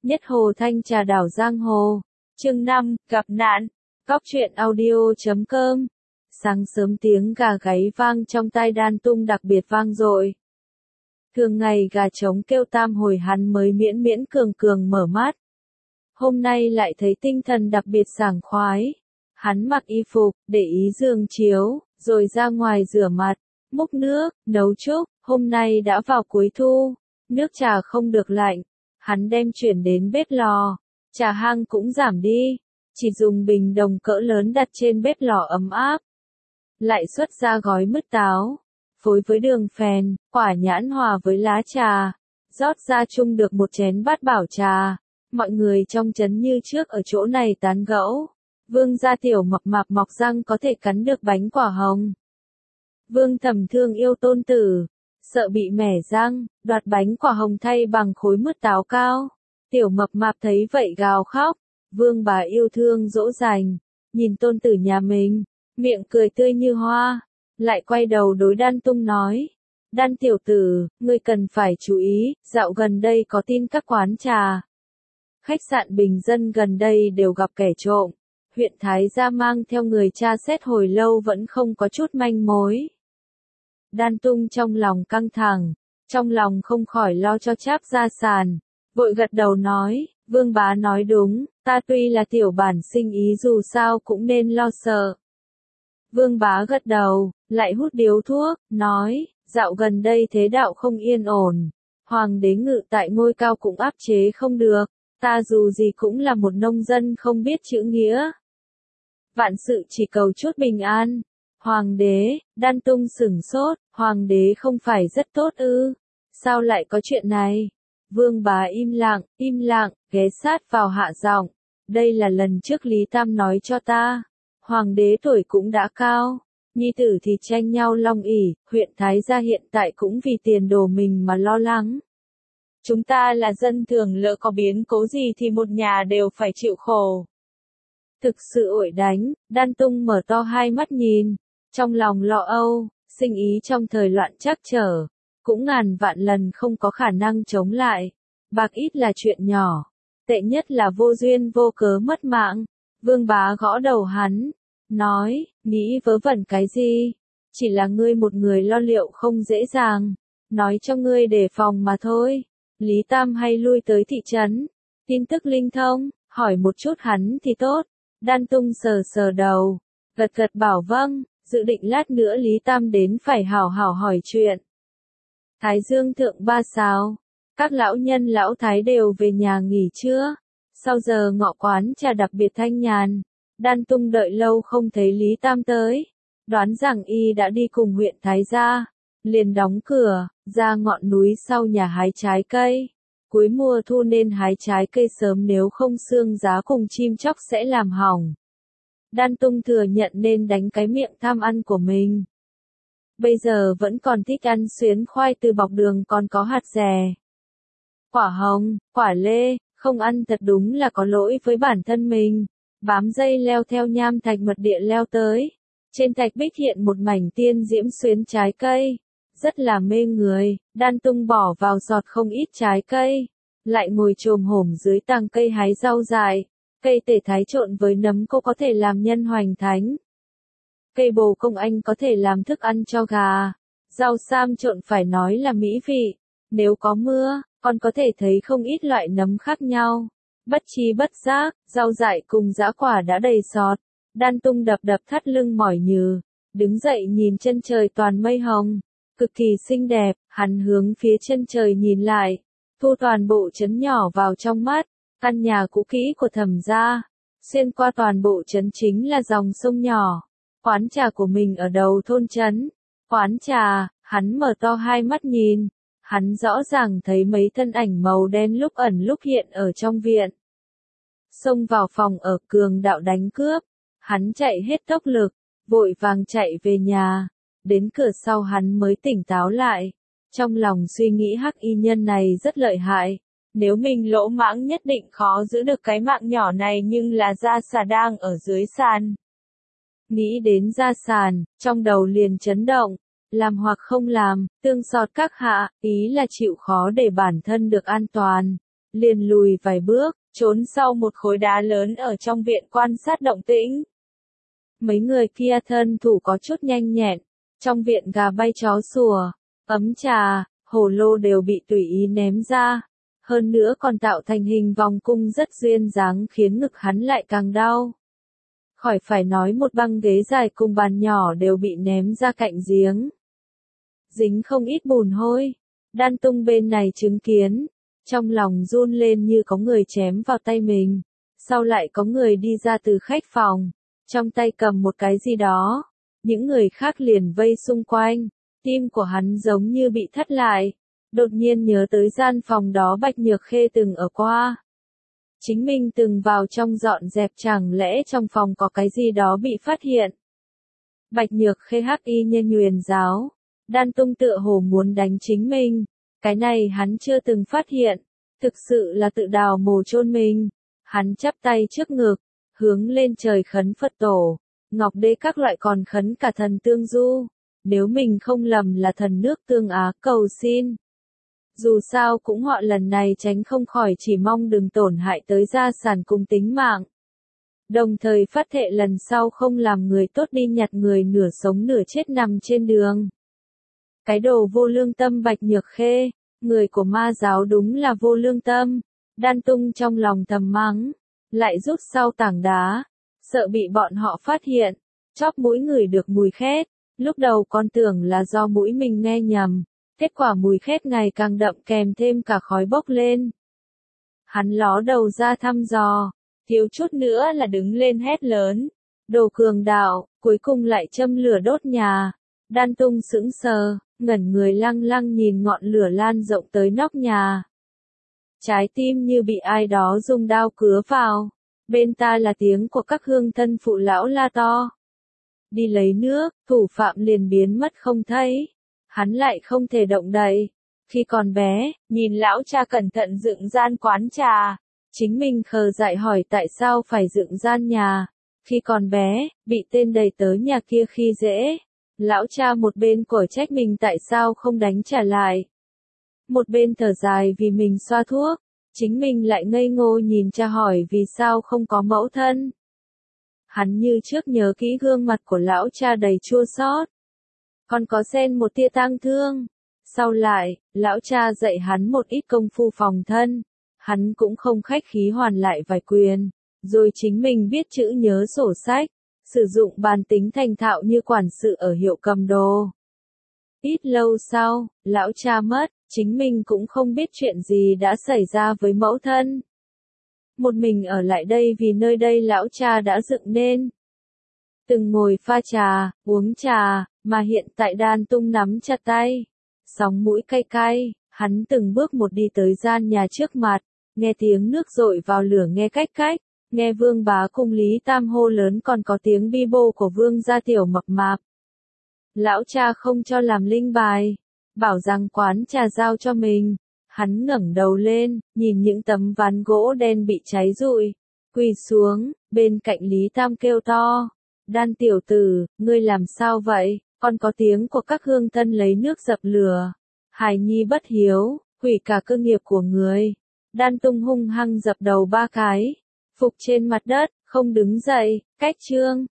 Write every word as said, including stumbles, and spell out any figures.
Nhất Hồ Thanh Trà Đảo Giang Hồ. Chương năm, gặp nạn. Cóc truyện audio chấm com. Sáng sớm tiếng gà gáy vang trong tai Đan Tung đặc biệt vang dội. Thường ngày gà trống kêu tam hồi hắn mới miễn miễn cường cường mở mắt. Hôm nay lại thấy tinh thần đặc biệt sảng khoái. Hắn mặc y phục, để ý giường chiếu, rồi ra ngoài rửa mặt, múc nước, nấu chúc. Hôm nay đã vào cuối thu, nước trà không được lạnh. Hắn đem chuyển đến bếp lò, trà hang cũng giảm đi, chỉ dùng bình đồng cỡ lớn đặt trên bếp lò ấm áp. Lại xuất ra gói mứt táo, phối với đường phèn, quả nhãn hòa với lá trà, rót ra chung được một chén bát bảo trà. Mọi người trong trấn như trước ở chỗ này tán gẫu. Vương gia tiểu mập mạp mọc răng có thể cắn được bánh quả hồng. Vương Thẩm thương yêu tôn tử, sợ bị mẻ răng, đoạt bánh quả hồng thay bằng khối mứt táo cao. Tiểu mập mạp thấy vậy gào khóc. Vương bà yêu thương dỗ dành, nhìn tôn tử nhà mình, miệng cười tươi như hoa, lại quay đầu đối Đan Tung nói: Đan tiểu tử, ngươi cần phải chú ý, dạo gần đây có tin các quán trà, khách sạn bình dân gần đây đều gặp kẻ trộm. Huyện Thái Gia mang theo người tra xét hồi lâu vẫn không có chút manh mối. Đan Tung trong lòng căng thẳng, trong lòng không khỏi lo cho Trác Gia Sàn, vội gật đầu nói: Vương bá nói đúng, ta tuy là tiểu bản sinh ý dù sao cũng nên lo sợ. Vương bá gật đầu, lại hút điếu thuốc, nói: dạo gần đây thế đạo không yên ổn, hoàng đế ngự tại ngôi cao cũng áp chế không được, ta dù gì cũng là một nông dân không biết chữ nghĩa. Vạn sự chỉ cầu chút bình an. Hoàng đế, Đan Tung sửng sốt, hoàng đế không phải rất tốt ư? Sao lại có chuyện này? Vương bá im lặng, im lặng, ghé sát vào hạ giọng. Đây là lần trước Lý Tam nói cho ta. Hoàng đế tuổi cũng đã cao, nhi tử thì tranh nhau long ỷ, huyện Thái Gia hiện tại cũng vì tiền đồ mình mà lo lắng. Chúng ta là dân thường, lỡ có biến cố gì thì một nhà đều phải chịu khổ. Thực sự ổi đánh. Đan Tung mở to hai mắt nhìn, trong lòng lo âu, sinh ý trong thời loạn trắc trở, cũng ngàn vạn lần không có khả năng chống lại. Bạc ít là chuyện nhỏ, tệ nhất là vô duyên vô cớ mất mạng. Vương bá gõ đầu hắn, nói: nghĩ vớ vẩn cái gì? Chỉ là ngươi một người lo liệu không dễ dàng, nói cho ngươi đề phòng mà thôi. Lý Tam hay lui tới thị trấn, tin tức linh thông, hỏi một chút hắn thì tốt. Đan Tung sờ sờ đầu, gật gật bảo vâng, dự định lát nữa Lý Tam đến phải hảo hảo hỏi chuyện. Thái Dương thượng ba sao, các lão nhân lão thái đều về nhà nghỉ trưa. Sau giờ ngọ quán trà đặc biệt thanh nhàn. Đan Tung đợi lâu không thấy Lý Tam tới, đoán rằng y đã đi cùng huyện Thái Gia, liền đóng cửa, ra ngọn núi sau nhà hái trái cây. Cuối mùa thu nên hái trái cây sớm, nếu không sương giá cùng chim chóc sẽ làm hỏng. Đan Tung thừa nhận nên đánh cái miệng tham ăn của mình. Bây giờ vẫn còn thích ăn xuyến khoai từ bọc đường còn có hạt dẻ. Quả hồng, quả lê, không ăn thật đúng là có lỗi với bản thân mình. Bám dây leo theo nham thạch mật địa leo tới. Trên thạch bích hiện một mảnh tiên diễm xuyến trái cây, rất là mê người. Đan Tung bỏ vào giọt không ít trái cây, lại ngồi chồm hổm dưới tàng cây hái rau dại. Cây tể thái trộn với nấm cô có thể làm nhân hoành thánh. Cây bồ công anh có thể làm thức ăn cho gà. Rau sam trộn phải nói là mỹ vị. Nếu có mưa, còn có thể thấy không ít loại nấm khác nhau. Bất chi bất giác, rau dại cùng dã quả đã đầy sọt. Đan Tung đập đập thắt lưng mỏi nhừ, đứng dậy nhìn chân trời toàn mây hồng, cực kỳ xinh đẹp. Hắn hướng phía chân trời nhìn lại, thu toàn bộ trấn nhỏ vào trong mắt. Căn nhà cũ kỹ của Thẩm gia, xuyên qua toàn bộ trấn chính là dòng sông nhỏ. Quán trà của mình ở đầu thôn trấn. Quán trà, hắn mở to hai mắt nhìn, hắn rõ ràng thấy mấy thân ảnh màu đen lúc ẩn lúc hiện ở trong viện. Xông vào phòng ở, cường đạo đánh cướp. Hắn chạy hết tốc lực, vội vàng chạy về nhà. Đến cửa sau hắn mới tỉnh táo lại. Trong lòng suy nghĩ hắc y nhân này rất lợi hại. Nếu mình lỗ mãng nhất định khó giữ được cái mạng nhỏ này, nhưng là Gia Xà đang ở dưới sàn. Nghĩ đến Gia Sàn, trong đầu liền chấn động. Làm hoặc không làm, tương sọt các hạ, ý là chịu khó để bản thân được an toàn. liền lùi vài bước, trốn sau một khối đá lớn ở trong viện quan sát động tĩnh. Mấy người kia thân thủ có chút nhanh nhẹn, trong viện gà bay chó sủa, ấm trà, hồ lô đều bị tùy ý ném ra, hơn nữa còn tạo thành hình vòng cung rất duyên dáng khiến ngực hắn lại càng đau. Khỏi phải nói một băng ghế dài cùng bàn nhỏ đều bị ném ra cạnh giếng. Dính không ít bùn hôi, Đan Tung bên này chứng kiến, trong lòng run lên như có người chém vào tay mình, sau lại có người đi ra từ khách phòng, trong tay cầm một cái gì đó, những người khác liền vây xung quanh, tim của hắn giống như bị thắt lại, đột nhiên nhớ tới gian phòng đó Bạch Nhược Khê từng ở qua. Chính mình từng vào trong dọn dẹp, chẳng lẽ trong phòng có cái gì đó bị phát hiện. Bạch Nhược Khê hắc y nhân nguyền giáo, Đan Tung tựa hồ muốn đánh chính mình, cái này hắn chưa từng phát hiện, thực sự là tự đào mồ chôn mình. Hắn chắp tay trước ngực, hướng lên trời khấn Phật tổ, Ngọc Đế các loại, còn khấn cả thần Tương Du, nếu mình không lầm là thần nước Tương Á, cầu xin. Dù sao cũng họ lần này tránh không khỏi, chỉ mong đừng tổn hại tới gia sản cùng tính mạng. Đồng thời phát thệ lần sau không làm người tốt, đi nhặt người nửa sống nửa chết nằm trên đường. Cái đồ vô lương tâm Bạch Nhược Khê, người của ma giáo đúng là vô lương tâm. Đan Tung trong lòng thầm mắng, lại rút sau tảng đá, sợ bị bọn họ phát hiện, chóp mũi ngửi được mùi khét, lúc đầu còn tưởng là do mũi mình nghe nhầm, kết quả mùi khét ngày càng đậm kèm thêm cả khói bốc lên. Hắn ló đầu ra thăm dò, thiếu chút nữa là đứng lên hét lớn, đồ cường đạo, cuối cùng lại châm lửa đốt nhà. Đan Tung sững sờ, ngẩn người lăng lăng nhìn ngọn lửa lan rộng tới nóc nhà. Trái tim như bị ai đó dùng đao cứa vào, bên ta là tiếng của các hương thân phụ lão la to. Đi lấy nước, thủ phạm liền biến mất không thấy. Hắn lại không thể động đậy. Khi còn bé, nhìn lão cha cẩn thận dựng gian quán trà, chính mình khờ dại hỏi tại sao phải dựng gian nhà. Khi còn bé, bị tên đầy tớ nhà kia khi dễ, lão cha một bên cổi trách mình tại sao không đánh trả lại, một bên thở dài vì mình xoa thuốc, chính mình lại ngây ngô nhìn cha hỏi vì sao không có mẫu thân. Hắn như trước nhớ kỹ gương mặt của lão cha đầy chua xót, còn có xen một tia tang thương. Sau lại, lão cha dạy hắn một ít công phu phòng thân, hắn cũng không khách khí hoàn lại vài quyền, rồi chính mình biết chữ nhớ sổ sách, sử dụng bàn tính thành thạo như quản sự ở hiệu cầm đồ. Ít lâu sau, lão cha mất, chính mình cũng không biết chuyện gì đã xảy ra với mẫu thân. Một mình ở lại đây vì nơi đây lão cha đã dựng nên. Từng ngồi pha trà, uống trà, mà hiện tại Đan Tung nắm chặt tay, sóng mũi cay cay, hắn từng bước một đi tới gian nhà trước mặt, nghe tiếng nước dội vào lửa nghe cách cách, nghe Vương Bá cùng Lý Tam hô lớn, còn có tiếng bi bô của Vương gia tiểu mập mạp. Lão cha không cho làm linh bài, bảo rằng quán trà giao cho mình. Hắn ngẩng đầu lên, nhìn những tấm ván gỗ đen bị cháy rụi, quỳ xuống, bên cạnh Lý Tam kêu to, Đan tiểu tử, ngươi làm sao vậy? Còn có tiếng của các hương thân lấy nước dập lửa. Hài nhi bất hiếu, hủy cả cơ nghiệp của người. Đan Tung hung hăng dập đầu ba cái, phục trên mặt đất, không đứng dậy, cách chương.